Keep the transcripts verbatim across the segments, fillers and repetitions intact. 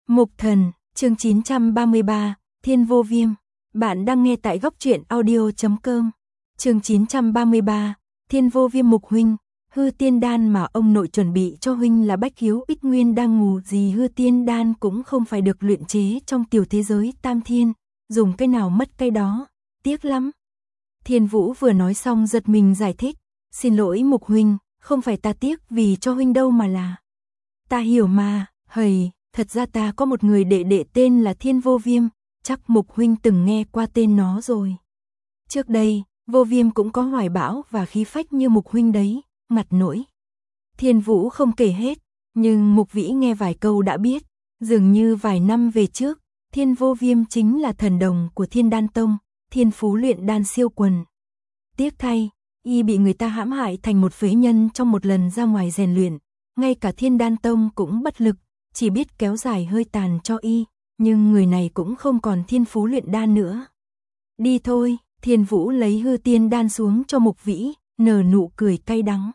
Mục Thần, chương chín trăm ba mươi ba, Thiên Vô Viêm. Bạn đang nghe tại góc truyện audio chấm com. Chương chín trăm ba mươi ba, Thiên Vô Viêm. Mục huynh, hư tiên đan mà ông nội chuẩn bị cho huynh là bách hiếu ích nguyên đang ngủ gì, hư tiên đan cũng không phải được luyện chế trong tiểu thế giới tam thiên, dùng cái nào mất cái đó, tiếc lắm. Thiên Vũ vừa nói xong giật mình giải thích, xin lỗi Mục huynh, không phải ta tiếc vì cho huynh đâu mà là. Ta hiểu mà, hầy, thật ra ta có một người đệ đệ tên là Thiên Vô Viêm, chắc Mục huynh từng nghe qua tên nó rồi. Trước đây, Vô Viêm cũng có hoài bão và khí phách như Mục huynh đấy, ngặt nỗi. Thiên Vũ không kể hết, nhưng Mục Vĩ nghe vài câu đã biết, dường như vài năm về trước, Thiên Vô Viêm chính là thần đồng của Thiên Đan Tông, thiên phú luyện đan siêu quần. Tiếc thay, y bị người ta hãm hại thành một phế nhân trong một lần ra ngoài rèn luyện, ngay cả Thiên Đan Tông cũng bất lực, chỉ biết kéo dài hơi tàn cho y, nhưng người này cũng không còn thiên phú luyện đan nữa. Đi thôi, Thiên Vũ lấy hư tiên đan xuống cho Mục Vĩ, nở nụ cười cay đắng.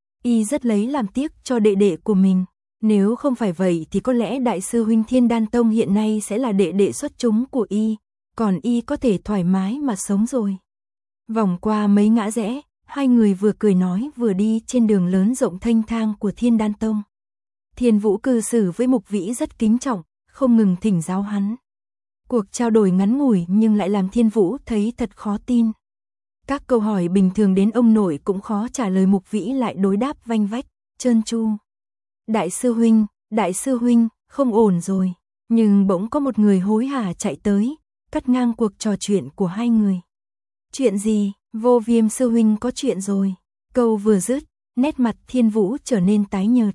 Y rất lấy làm tiếc cho đệ đệ của mình, nếu không phải vậy thì có lẽ đại sư huynh Thiên Đan Tông hiện nay sẽ là đệ đệ xuất chúng của y, còn y có thể thoải mái mà sống rồi. Vòng qua mấy ngã rẽ, hai người vừa cười nói vừa đi trên đường lớn rộng thênh thang của Thiên Đan Tông. Thiên Vũ cư xử với Mục Vĩ rất kính trọng, không ngừng thỉnh giáo hắn. Cuộc trao đổi ngắn ngủi nhưng lại làm Thiên Vũ thấy thật khó tin. Các câu hỏi bình thường đến ông nội cũng khó trả lời, Mục Vĩ lại đối đáp vanh vách, trơn tru. Đại sư huynh, đại sư huynh, không ổn rồi. Nhưng bỗng có một người hối hả chạy tới, cắt ngang cuộc trò chuyện của hai người. Chuyện gì? Vô Viêm sư huynh có chuyện rồi. Câu vừa dứt, nét mặt Thiên Vũ trở nên tái nhợt.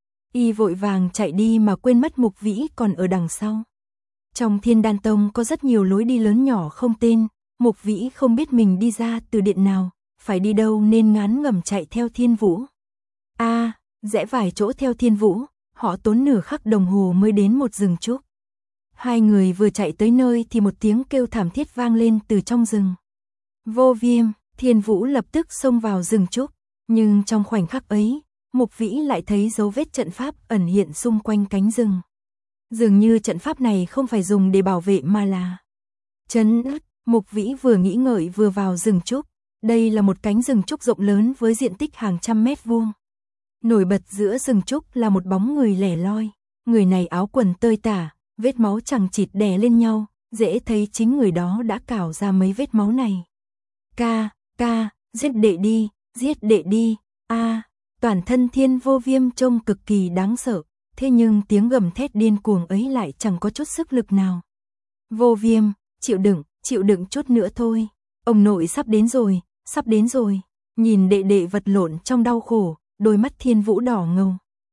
Y vội vàng chạy đi mà quên mất Mục Vĩ còn ở đằng sau. Trong Thiên Đan Tông có rất nhiều lối đi lớn nhỏ không tên, Mục Vĩ không biết mình đi ra từ điện nào, phải đi đâu nên ngán ngẩm chạy theo Thiên Vũ. A, à, rẽ vài chỗ theo Thiên Vũ, họ tốn nửa khắc đồng hồ mới đến một rừng trúc. Hai người vừa chạy tới nơi thì một tiếng kêu thảm thiết vang lên từ trong rừng. Vô Viêm, Thiên Vũ lập tức xông vào rừng trúc, nhưng trong khoảnh khắc ấy, Mục Vĩ lại thấy dấu vết trận pháp ẩn hiện xung quanh cánh rừng. Dường như trận pháp này không phải dùng để bảo vệ mà là trấn áp. Mục Vĩ vừa nghĩ ngợi vừa vào rừng trúc, đây là một cánh rừng trúc rộng lớn với diện tích hàng trăm mét vuông. Nổi bật giữa rừng trúc là một bóng người lẻ loi, người này áo quần tơi tả, vết máu chằng chịt đè lên nhau, dễ thấy chính người đó đã cào ra mấy vết máu này. Ca, ca, giết đệ đi, giết đệ đi, a. À, toàn thân Thiên Vô Viêm trông cực kỳ đáng sợ, thế nhưng tiếng gầm thét điên cuồng ấy lại chẳng có chút sức lực nào. Vô Viêm, chịu đựng, chịu đựng chút nữa thôi, ông nội sắp đến rồi, sắp đến rồi. Nhìn đệ đệ vật lộn trong đau khổ, đôi mắt Thiên Vũ đỏ ngầu.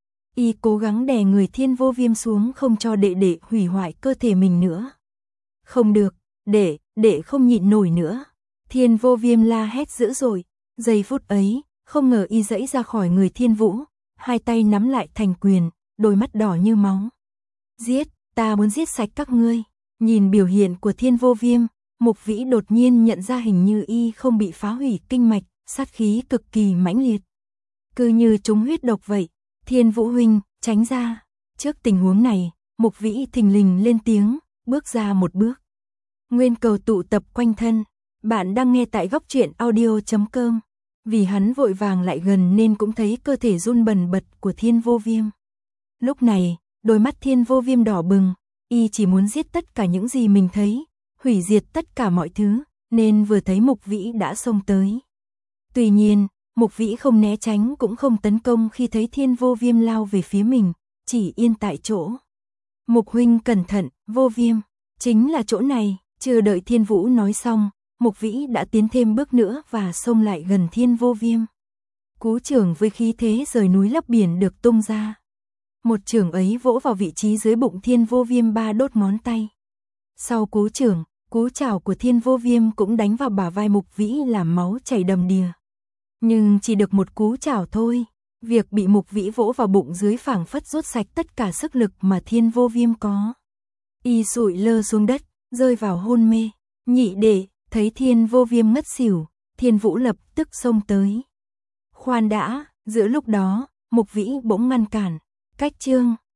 Y cố gắng đè người Thiên Vô Viêm xuống không cho đệ đệ hủy hoại cơ thể mình nữa. Không được, đệ, đệ không nhịn nổi nữa. Thiên Vô Viêm la hét dữ dội, giây phút ấy, không ngờ y giãy ra khỏi người Thiên Vũ, hai tay nắm lại thành quyền, đôi mắt đỏ như máu. Giết, ta muốn giết sạch các ngươi. Nhìn biểu hiện của Thiên Vô Viêm, Mục Vĩ đột nhiên nhận ra hình như y không bị phá hủy kinh mạch, sát khí cực kỳ mãnh liệt. Cứ như trúng huyết độc vậy. Thiên Vũ huynh, tránh ra. Trước tình huống này, Mục Vĩ thình lình lên tiếng, bước ra một bước. Nguyên cầu tụ tập quanh thân. Bạn đang nghe tại góc truyện audio chấm com. Vì hắn vội vàng lại gần nên cũng thấy cơ thể run bần bật của Thiên Vô Viêm. Lúc này, đôi mắt Thiên Vô Viêm đỏ bừng, y chỉ muốn giết tất cả những gì mình thấy, hủy diệt tất cả mọi thứ, nên vừa thấy Mục Vĩ đã xông tới. Tuy nhiên, Mục Vĩ không né tránh cũng không tấn công khi thấy Thiên Vô Viêm lao về phía mình, chỉ yên tại chỗ. Mục huynh cẩn thận, Vô Viêm, chính là chỗ này. Chưa đợi Thiên Vũ nói xong, Mục Vĩ đã tiến thêm bước nữa và xông lại gần Thiên Vô Viêm. Cú chưởng với khí thế rời núi lấp biển được tung ra. Một chưởng ấy vỗ vào vị trí dưới bụng Thiên Vô Viêm ba đốt ngón tay. Sau cú chưởng, cú chảo của Thiên Vô Viêm cũng đánh vào bả vai Mục Vĩ làm máu chảy đầm đìa. Nhưng chỉ được một cú chảo thôi, việc bị Mục Vĩ vỗ vào bụng dưới phảng phất rút sạch tất cả sức lực mà Thiên Vô Viêm có. Y sụi lơ xuống đất, rơi vào hôn mê. Nhị đệ, thấy Thiên Vô Viêm ngất xỉu, Thiên Vũ lập tức xông tới. Khoan đã, giữa lúc đó, Mục Vĩ bỗng ngăn cản. Cách chương